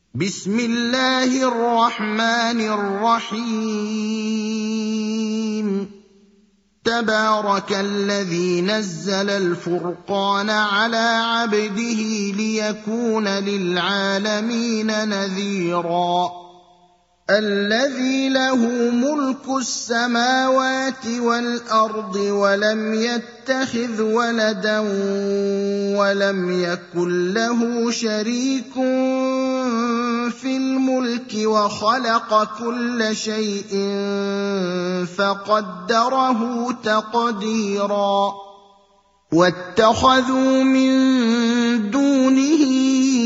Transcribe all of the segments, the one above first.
بسم الله الرحمن الرحيم تبارك الذي نزل الفرقان على عبده ليكون للعالمين نذيرا الذي له ملك السماوات والأرض ولم يتخذ ولدا ولم يكن له شريك في الملك وخلق كل شيء فقدره تقديرا واتخذوا من دونه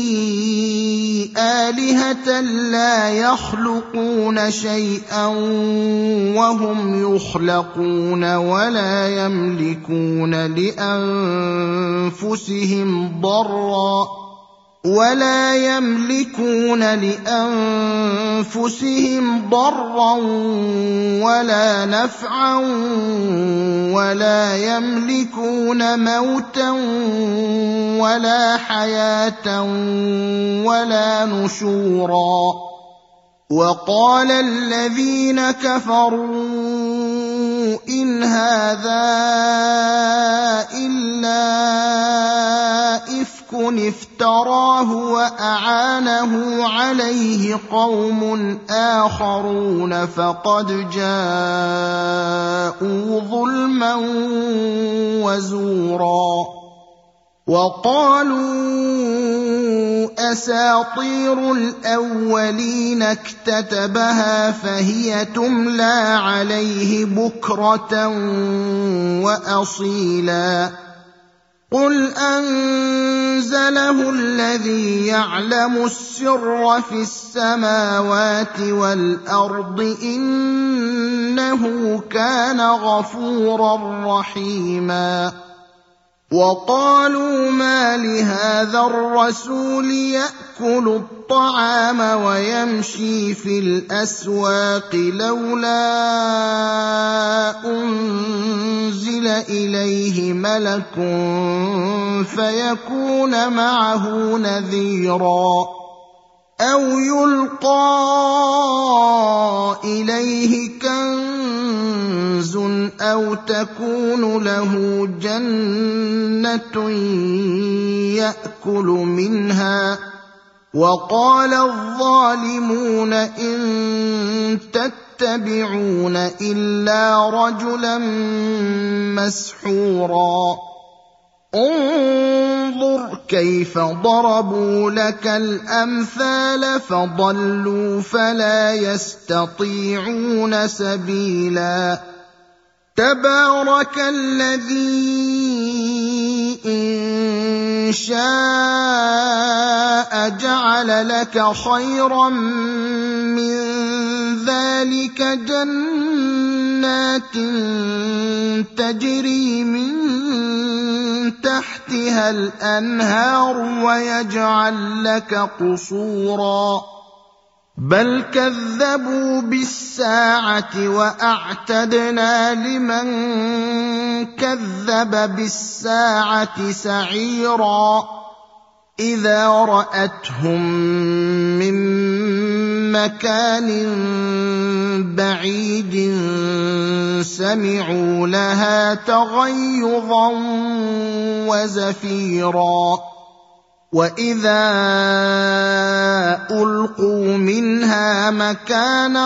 آلهة لا يخلقون شيئا وهم يخلقون ولا يملكون لأنفسهم ضرا ولا نفعا ولا يملكون موتا ولا حياة ولا نشورا وقال الذين كفروا إن هذا إلا إفك افتراه وأعانه عليه قوم آخرون فقد جاءوا ظلما وزورا وقالوا أساطير الأولين اكتتبها فهي تملى عليه بكرة وأصيلا قل أنزله الذي يعلم السر في السماوات والأرض إنه كان غفورا رحيما وقالوا ما لهذا الرسول يأكل الطعام ويمشي في الأسواق لولا أنزل إليه ملك فيكون معه نذيرا أو يلقى إليه كنز أو تكون له جنة يأكل منها وقال الظالمون إن تتبعون إلا رجلا مسحورا انظر كيف ضربوا لك الأمثال فضلوا فلا يستطيعون سبيلا تبارك الذي إن شاء جعل لك خيرا من ذلك جنات تجري من تحتها الأنهار ويجعل لك قصورا بل كذبوا بالساعة وأعتدنا لمن كذب بالساعة سعيرا إذا رأتهم من مكان بعيد سمعوا لها تغيظا وزفيرا وإذا ألقوا منها مكانا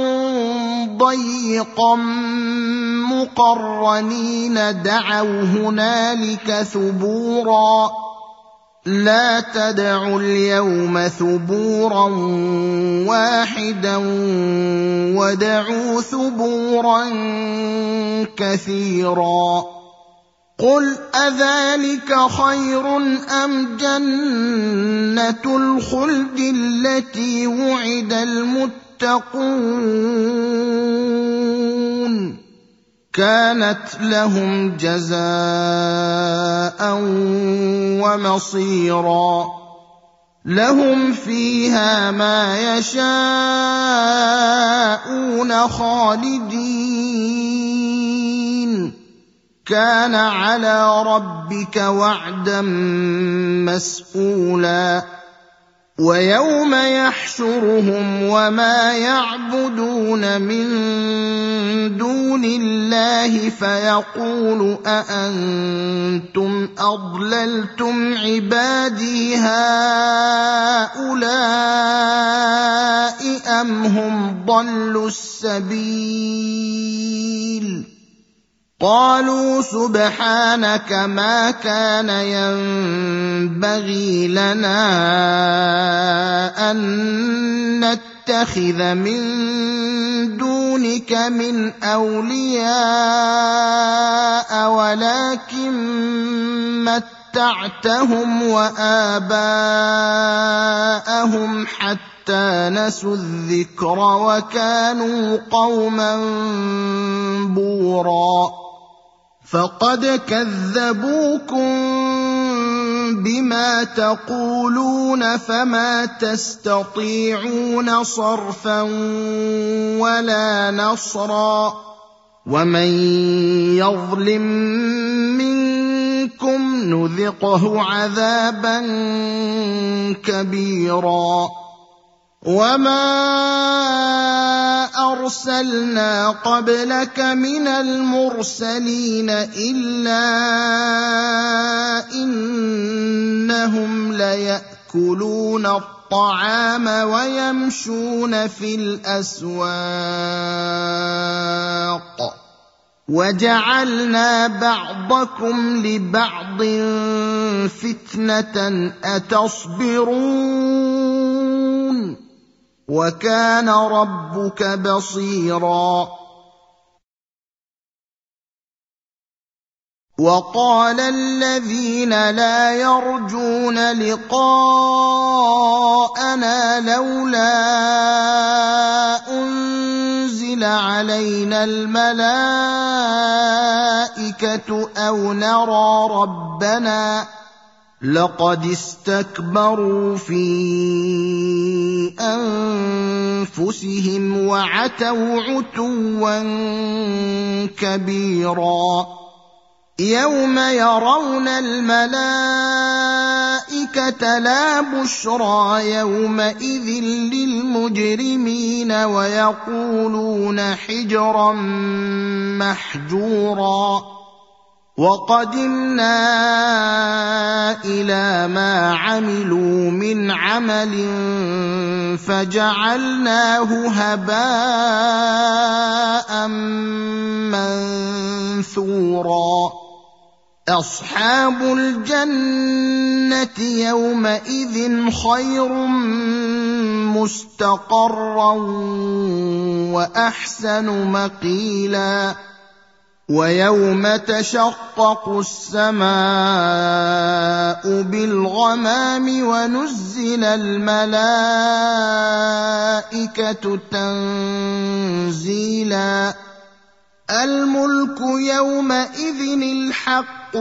ضيقا مقرنين دعوا هنالك ثبورا لا تدعوا اليوم ثبورا واحدا ودعوا ثبورا كثيرا قل أذلك خير أم جنة الخلد التي وعد المتقون كانت لهم جزاء ومصيرا لهم فيها ما يشاءون خالدين كان على ربك وعدا مسئولا ويوم يحشرهم وما يعبدون من دون الله فيقول أأنتم أضللتم عبادي هؤلاء أم هم ضلوا السبيل قالوا سبحانك ما كان ينبغي لنا أن نتخذ من دونك من أولياء ولكن متعتهم وآباءهم حتى نسوا الذكر وكانوا قوما بورا فقد كذبوكم بما تقولون فما تستطيعون صرفا ولا نصرا ومن يظلم منكم نذقه عذابا كبيرا وما أرسلنا قبلك من المرسلين إلا إنهم ليأكلون الطعام ويمشون في الأسواق وجعلنا بعضكم لبعض فتنة أتصبرون وكان ربك بصيرا وقال الذين لا يرجون لقاءنا لولا أنزل علينا الملائكة أو نرى ربنا لقد استكبروا في أنفسهم وعتوا عتوا كبيرا يوم يرون الملائكة لا بشرى يومئذ للمجرمين ويقولون حجرا محجورا وقدمنا إلى ما عملوا من عمل فجعلناه هباء منثورا أصحاب الجنة يومئذ خير مستقرا وأحسن مقيلا ويوم تشقق السماء بالغمام ونزل الملائكة تنزيلا الملك يومئذ الحق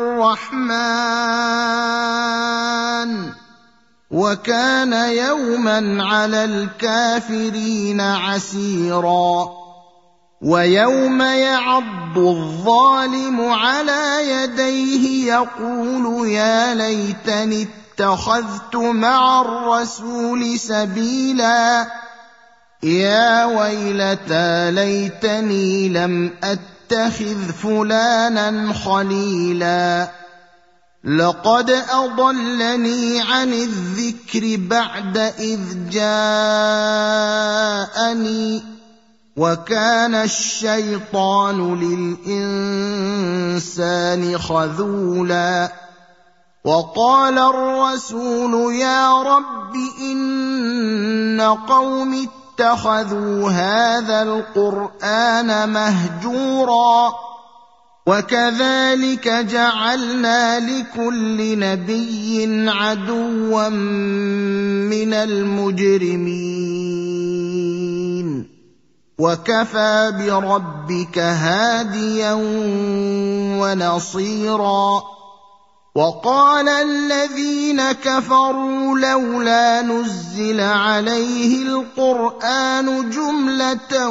للرحمن وكان يوما على الكافرين عسيرا ويوم يعض الظالم على يديه يقول يا ليتني اتخذت مع الرسول سبيلا يا ويلتى ليتني لم أتخذ فلانا خليلا لقد أضلني عن الذكر بعد إذ جاءني وكان الشيطان للإنسان خذولا وقال الرسول يا رب إن قوم اتخذوا هذا القرآن مهجورا وكذلك جعلنا لكل نبي عدوا من المجرمين وكفى بربك هاديا ونصيرا وقال الذين كفروا لولا نزل عليه القرآن جملة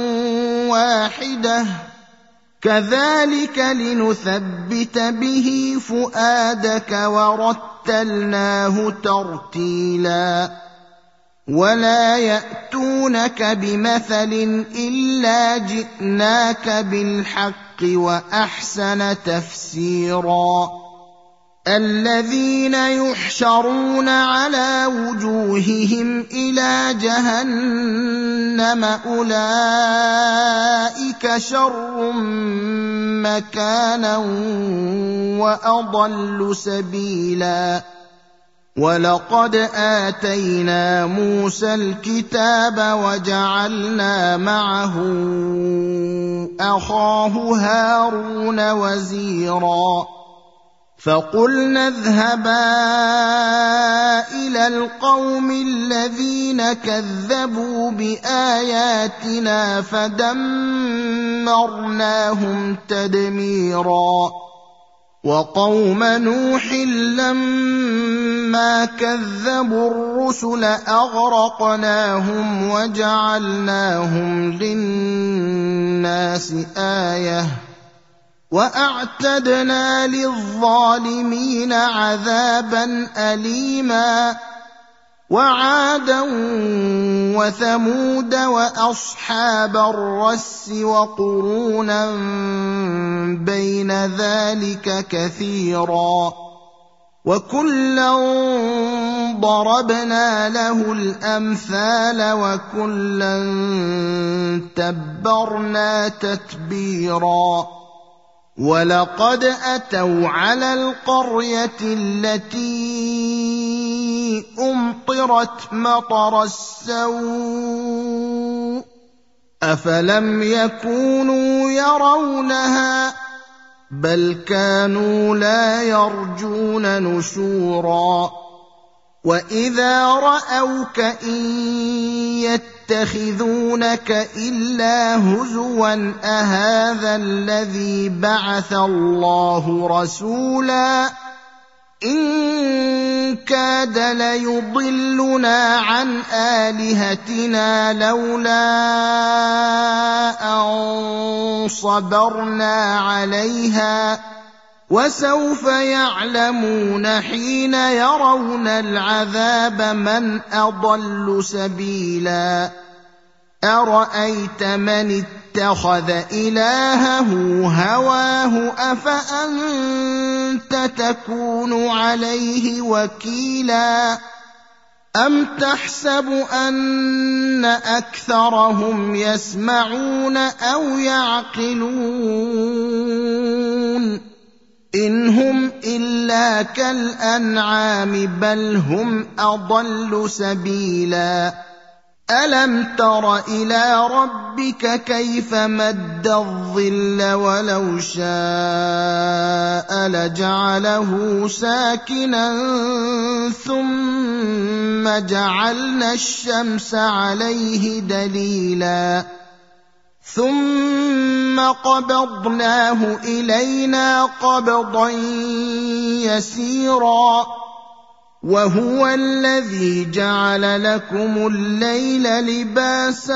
واحدة كذلك لنثبت به فؤادك ورتلناه وَرَتَّلْنَاهُ تَرْتِيلًا وَلَا يَأْتُونَكَ بِمَثَلٍ إِلَّا جِئْنَاكَ بِالْحَقِّ وَأَحْسَنَ تَفْسِيرًا الَّذِينَ يُحْشَرُونَ عَلَى وُجُوهِهِمْ إِلَى جَهَنَّمَ أُولَئِكَ شَرٌّ مَّكَانًا وَأَضَلُّ سَبِيلًا وَلَقَدْ آتَيْنَا مُوسَى الْكِتَابَ وَجَعَلْنَا مَعَهُ أَخَاهُ هَارُونَ وَزِيرًا فَقُلْنَا اذْهَبَا إِلَى الْقَوْمِ الَّذِينَ كَذَّبُوا بِآيَاتِنَا فَدَمَّرْنَاهُمْ تَدْمِيرًا وَقَوْمَ نُوحٍ لَّمَّا كَذَّبُوا الرُّسُلَ أَغْرَقْنَاهُمْ وَجَعَلْنَاهُمْ لِلنَّاسِ آيَةً وَأَعْتَدْنَا لِلظَّالِمِينَ عَذَابًا أَلِيمًا وَعَادًا وَثَمُودَ وَأَصْحَابَ الرَّسِّ وَقُرُونًا بَيْنَ ذَلِكَ كَثِيرًا وَكُلًّا ضَرَبْنَا لَهُ الْأَمْثَالَ وَكُلًّا تَبَّرْنَا تَتْبِيرًا وَلَقَدْ أَتَوْا عَلَى الْقَرْيَةِ الَّتِي أُمْطِرَتْ مَطَرَ السَّوْءِ أَفَلَمْ يَكُونُوا يَرَوْنَهَا بَلْ كَانُوا لَا يَرْجُونَ نُشُورًا وَإِذَا رَأَوْكَ إِن يَتَّخِذُونَكَ إِلَّا هُزُوًا أَهَٰذَا الَّذِي بَعَثَ اللَّهُ رَسُولًا إِن كَادَ لَيُضِلُّنَا عَنْ آلِهَتِنَا لَوْلَا أَن صَبَرْنَا عَلَيْهَا وَسَوْفَ يَعْلَمُونَ حِينَ يَرَوْنَ الْعَذَابَ مَنْ أَضَلُّ سَبِيلًا أَرَأَيْتَ مَنِ اتَّخَذَ إِلَٰهَهُ هَوَاهُ أَفَأَنتَ تَكُونُ عَلَيْهِ وَكِيلًا أَمْ تَحْسَبُ أَنَّ أَكْثَرَهُمْ يَسْمَعُونَ أَوْ يَعْقِلُونَ إِنْ هُمْ إِلَّا كَالْأَنْعَامِ بَلْ هُمْ أَضَلُّ سَبِيلًا أَلَمْ تَرَ إِلَىٰ رَبِّكَ كَيْفَ مَدَّ الظِّلَّ وَلَوْ شَاءَ لَجَعَلَهُ سَاكِنًا ثُمَّ جَعَلْنَا الشَّمْسَ عَلَيْهِ دَلِيلًا ثُمَّ قَبَضْنَاهُ إِلَيْنَا قَبْضًا يَسِيرًا وَهُوَ الَّذِي جَعَلَ لَكُمُ اللَّيْلَ لِبَاسًا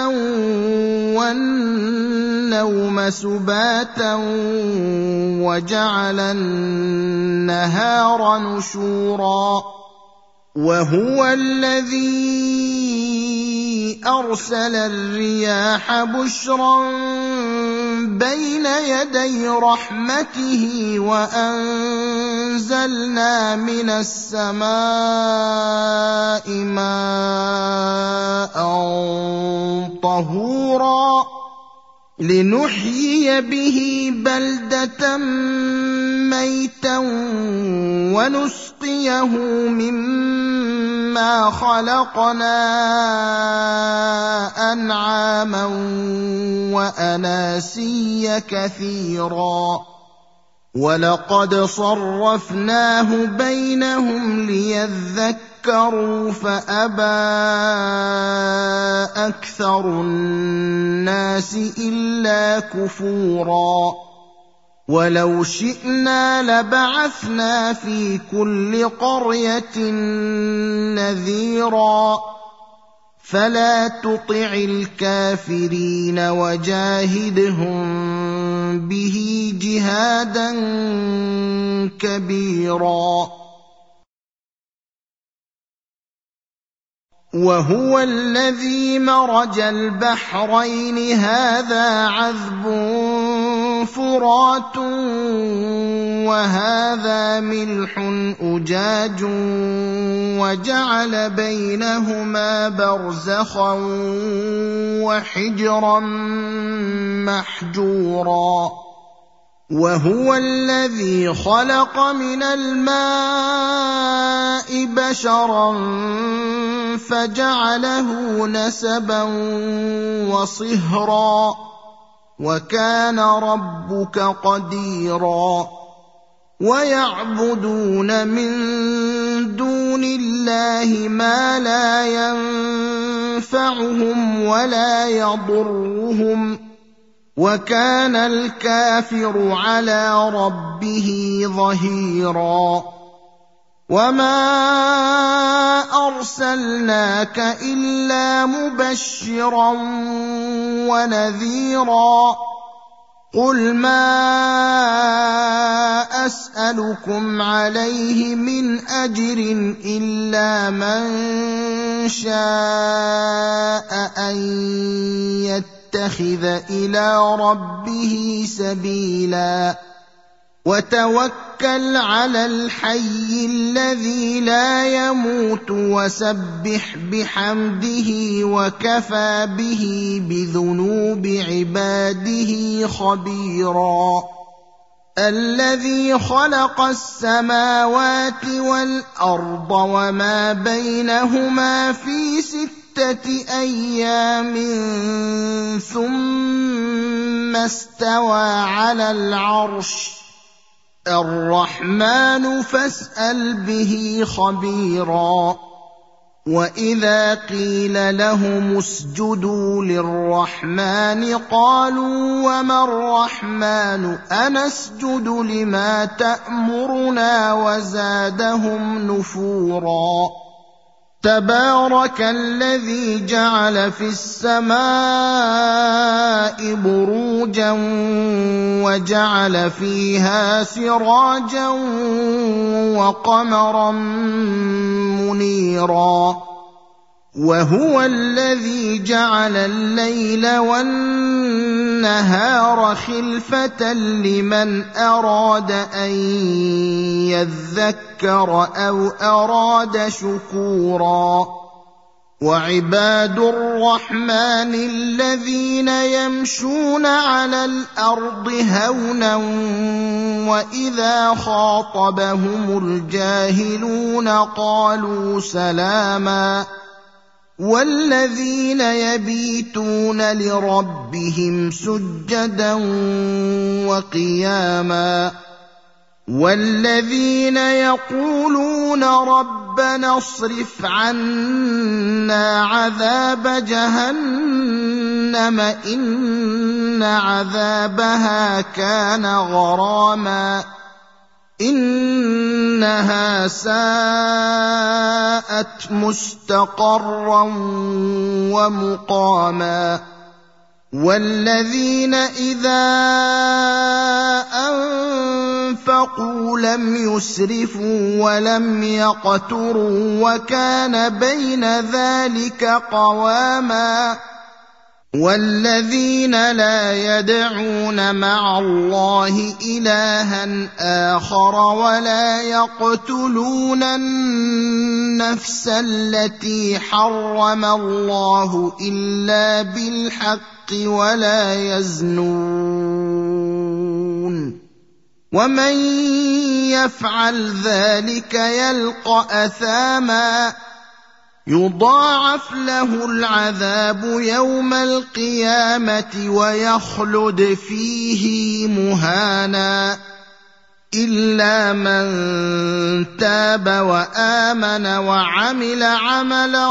وَالنَّوْمَ سُبَاتًا وَجَعَلَ النَّهَارَ نُشُورًا وَهُوَ الَّذِي أَرْسَلَ الرِّيَاحَ بُشْرًا بَيْنَ يَدَيْ رَحْمَتِهِ وَأَنزَلْنَا مِنَ السَّمَاءِ مَاءً طَهُورًا لِنُحْيِيَ بِهِ بَلْدَةً مَّيْتًا وَنُسْقِيَهُ مِمَّا خَلَقْنَا أَنْعَامًا وَأَنَاسِيَّ كَثِيرًا وَلَقَدْ صَرَّفْنَاهُ بَيْنَهُمْ لِيَذَّكَّرُوا فَأَبَىٰ أَكْثَرُ النَّاسِ إِلَّا كُفُورًا وَلَوْ شِئْنَا لَبَعَثْنَا فِي كُلِّ قَرْيَةٍ نَّذِيرًا فَلَا تُطِعِ الْكَافِرِينَ وَجَاهِدْهُم بِهِ جِهَادًا كَبِيرًا وهو الذي مرج البحرين هذا عذب فرات وهذا ملح أجاج وجعل بينهما برزخا وحجرا محجورا وهو الذي خلق من الماء بشرا فجعله نسبا وصهرا وكان ربك قديرا ويعبدون من دون الله ما لا ينفعهم ولا يضرهم وكان الكافر على ربه ظهيرا وما أرسلناك إلا مبشرا ونذيرا قل ما أسألكم عليه من أجر إلا من شاء أن يتخذ إلى ربه سبيلا وتوكل على الحي الذي لا يموت وسبح بحمده وكفى به بذنوب عباده خبيرا الذي خلق السماوات والأرض وما بينهما في 6 أيام ثم استوى على العرش الرحمن فاسأل به خبيرا وإذا قيل لهم اسجدوا للرحمن قالوا وما الرحمن أنسجد لما تأمرنا وزادهم نفورا تبارك الذي جعل في السماء بروجا وجعل فيها سراجا وقمرا منيرا وهو الذي جعل الليل والنهار خلفة لمن أراد أن يذكر أو أراد شكورا وعباد الرحمن الذين يمشون على الأرض هونا وإذا خاطبهم الجاهلون قالوا سلاما والذين يبيتون لربهم سجدا وقياما والذين يقولون ربنا اصرف عنا عذاب جهنم إن عذابها كان غراما إنها ساءت مستقرا ومقاما والذين إذا أنفقوا لم يسرفوا ولم يقتروا وكان بين ذلك قواما والذين لا يدعون مع الله إلها آخر ولا يقتلون النفس التي حرم الله إلا بالحق ولا يزنون ومن يفعل ذلك يلقى أثاما يضاعف له العذاب يوم القيامة ويخلد فيه مهانا إلا من تاب وآمن وعمل عملا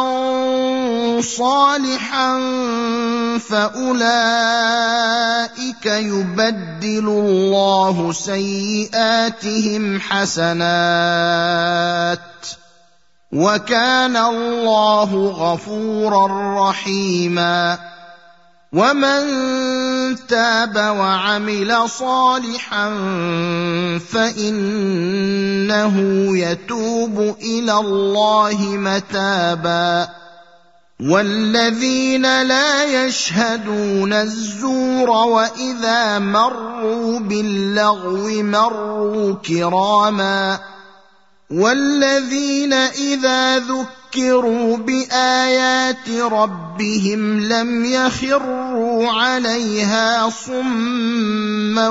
صالحا فأولئك يبدل الله سيئاتهم حسنات وكان الله غفورا رحيما ومن تاب وعمل صالحا فإنه يتوب إلى الله متابا والذين لا يشهدون الزور وإذا مروا باللغو مروا كراما والذين إذا ذكروا بآيات ربهم لم يخروا عليها صما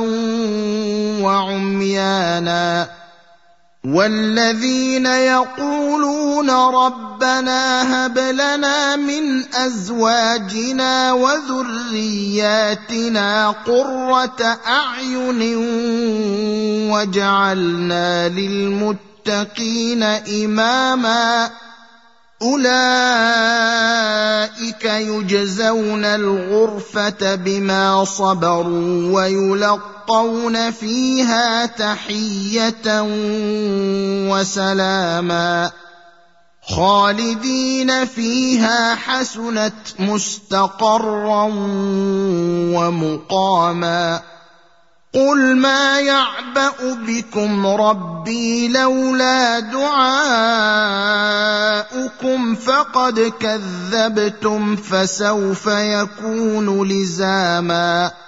وعميانا والذين يقولون ربنا هب لنا من أزواجنا وذرياتنا قرة أعين واجعلنا للمتقين إماما أولئك يجزون الغرفة بما صبروا ويلقون فيها تحية وسلاما خالدين فيها حسنت مستقرا ومقاما قل ما يعبأ بكم ربي لولا دعاؤكم فقد كذبتم فسوف يكون لزاما